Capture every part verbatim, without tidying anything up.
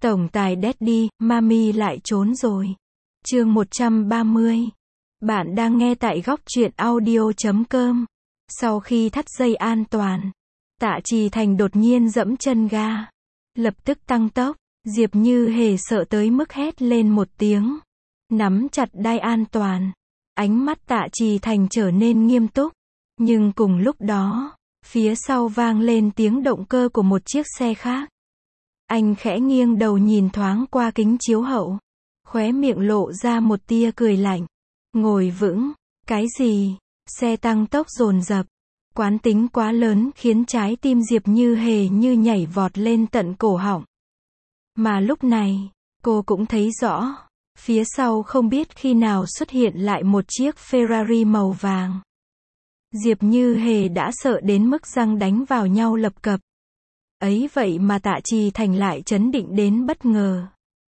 Tổng tài Daddy, Mami lại trốn rồi. Chương một trăm ba mươi. Bạn đang nghe tại góc truyện audio chấm com. Sau khi thắt dây an toàn, Tạ Trì Thành đột nhiên giẫm chân ga. Lập tức tăng tốc, Diệp Như Hề sợ tới mức hét lên một tiếng. Nắm chặt đai an toàn. Ánh mắt Tạ Trì Thành trở nên nghiêm túc. Nhưng cùng lúc đó, phía sau vang lên tiếng động cơ của một chiếc xe khác. Anh khẽ nghiêng đầu nhìn thoáng qua kính chiếu hậu. Khóe miệng lộ ra một tia cười lạnh. Ngồi vững. Cái gì? Xe tăng tốc dồn dập. Quán tính quá lớn khiến trái tim Diệp Như Hề như nhảy vọt lên tận cổ họng. Mà lúc này, cô cũng thấy rõ. Phía sau không biết khi nào xuất hiện lại một chiếc Ferrari màu vàng. Diệp Như Hề đã sợ đến mức răng đánh vào nhau lập cập. Ấy vậy mà Tạ Trì Thành lại trấn định đến bất ngờ.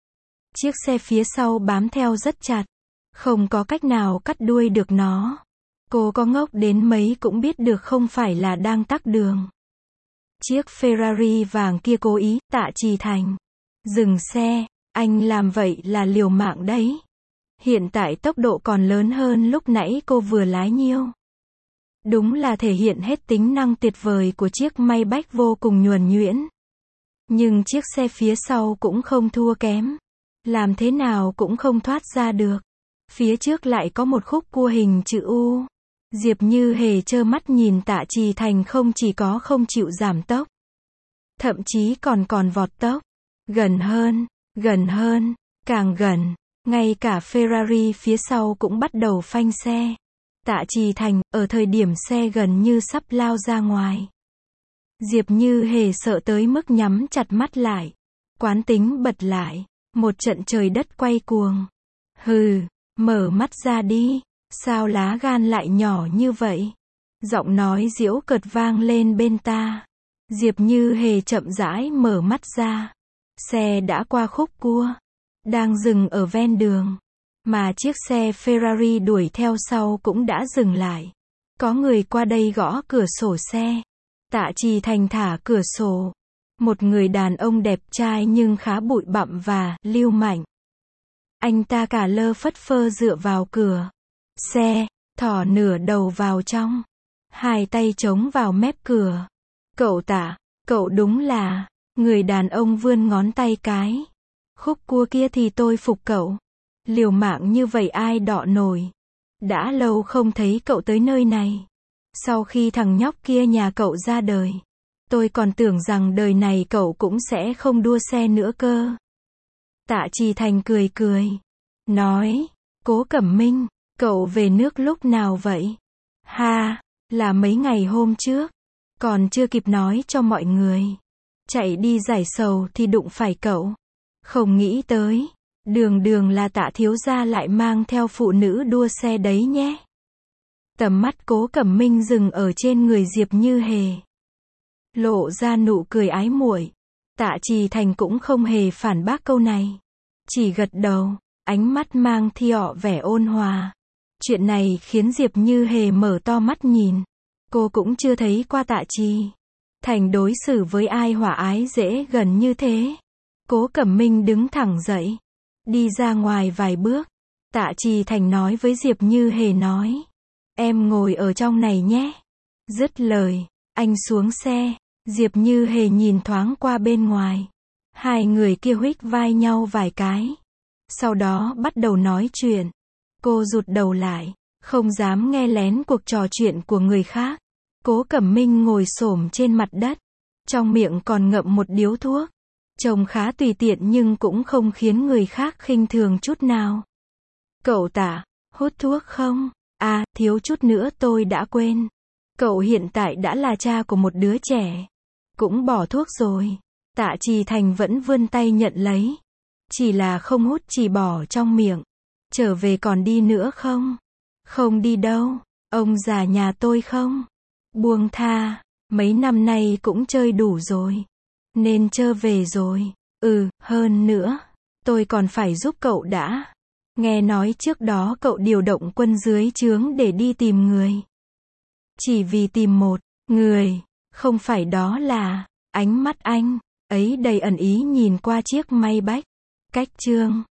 Chiếc xe phía sau bám theo rất chặt. Không có cách nào cắt đuôi được nó. Cô có ngốc đến mấy cũng biết được không phải là đang tắc đường. Chiếc Ferrari vàng kia cố ý, Tạ Trì Thành. Dừng xe, anh làm vậy là liều mạng đấy. Hiện tại tốc độ còn lớn hơn lúc nãy cô vừa lái nhiêu. Đúng là thể hiện hết tính năng tuyệt vời của chiếc Maybach vô cùng nhuần nhuyễn. Nhưng chiếc xe phía sau cũng không thua kém. Làm thế nào cũng không thoát ra được. Phía trước lại có một khúc cua hình chữ U. Diệp Như Hề trơ mắt nhìn Tạ Trì Thành không chỉ có không chịu giảm tốc. Thậm chí còn còn vọt tốc. Gần hơn, gần hơn, càng gần. Ngay cả Ferrari phía sau cũng bắt đầu phanh xe. Tạ Trì Thành, ở thời điểm xe gần như sắp lao ra ngoài. Diệp Như Hề sợ tới mức nhắm chặt mắt lại. Quán tính bật lại. Một trận trời đất quay cuồng. Hừ, mở mắt ra đi. Sao lá gan lại nhỏ như vậy? Giọng nói giễu cợt vang lên bên ta. Diệp Như Hề chậm rãi mở mắt ra. Xe đã qua khúc cua. Đang dừng ở ven đường. Mà chiếc xe Ferrari đuổi theo sau cũng đã dừng lại. Có người qua đây gõ cửa sổ xe. Tạ Trì Thành thả cửa sổ. Một người đàn ông đẹp trai nhưng khá bụi bặm và lưu manh. Anh ta cả lơ phất phơ dựa vào cửa xe, thò nửa đầu vào trong. Hai tay chống vào mép cửa. Cậu Tạ, cậu đúng là... Người đàn ông vươn ngón tay cái. Khúc cua kia thì tôi phục cậu. Liều mạng như vậy ai đọ nổi. Đã lâu không thấy cậu tới nơi này. Sau khi thằng nhóc kia nhà cậu ra đời, tôi còn tưởng rằng đời này cậu cũng sẽ không đua xe nữa cơ. Tạ Trì Thành cười cười. Nói, Cố Cẩm Minh, cậu về nước lúc nào vậy? Ha, là mấy ngày hôm trước. Còn chưa kịp nói cho mọi người. Chạy đi giải sầu thì đụng phải cậu. Không nghĩ tới. Đường đường là Tạ thiếu gia lại mang theo phụ nữ đua xe đấy nhé. Tầm mắt Cố Cẩm Minh dừng ở trên người Diệp Như Hề. Lộ ra nụ cười ái muội. Tạ Trì Thành cũng không hề phản bác câu này. Chỉ gật đầu, ánh mắt mang theo vẻ ôn hòa. Chuyện này khiến Diệp Như Hề mở to mắt nhìn. Cô cũng chưa thấy qua Tạ Trì Thành đối xử với ai hòa ái dễ gần như thế. Cố Cẩm Minh đứng thẳng dậy. Đi ra ngoài vài bước. Tạ Trì Thành nói với Diệp Như Hề nói. Em ngồi ở trong này nhé. Dứt lời, anh xuống xe. Diệp Như Hề nhìn thoáng qua bên ngoài. Hai người kia huých vai nhau vài cái. Sau đó bắt đầu nói chuyện. Cô rụt đầu lại. Không dám nghe lén cuộc trò chuyện của người khác. Cố Cẩm Minh ngồi xổm trên mặt đất. Trong miệng còn ngậm một điếu thuốc. Trông khá tùy tiện nhưng cũng không khiến người khác khinh thường chút nào. Cậu Tạ, hút thuốc không? À, thiếu chút nữa tôi đã quên. Cậu hiện tại đã là cha của một đứa trẻ. Cũng bỏ thuốc rồi. Tạ Trì Thành vẫn vươn tay nhận lấy. Chỉ là không hút, chỉ bỏ trong miệng. Trở về còn đi nữa không? Không đi đâu. Ông già nhà tôi không? Buông tha. Mấy năm nay cũng chơi đủ rồi. Nên trơ về rồi. Ừ, hơn nữa. Tôi còn phải giúp cậu đã. Nghe nói trước đó cậu điều động quân dưới trướng để đi tìm người. Chỉ vì tìm một người. Không phải đó là. Ánh mắt anh ấy đầy ẩn ý nhìn qua chiếc Maybach. Cách chương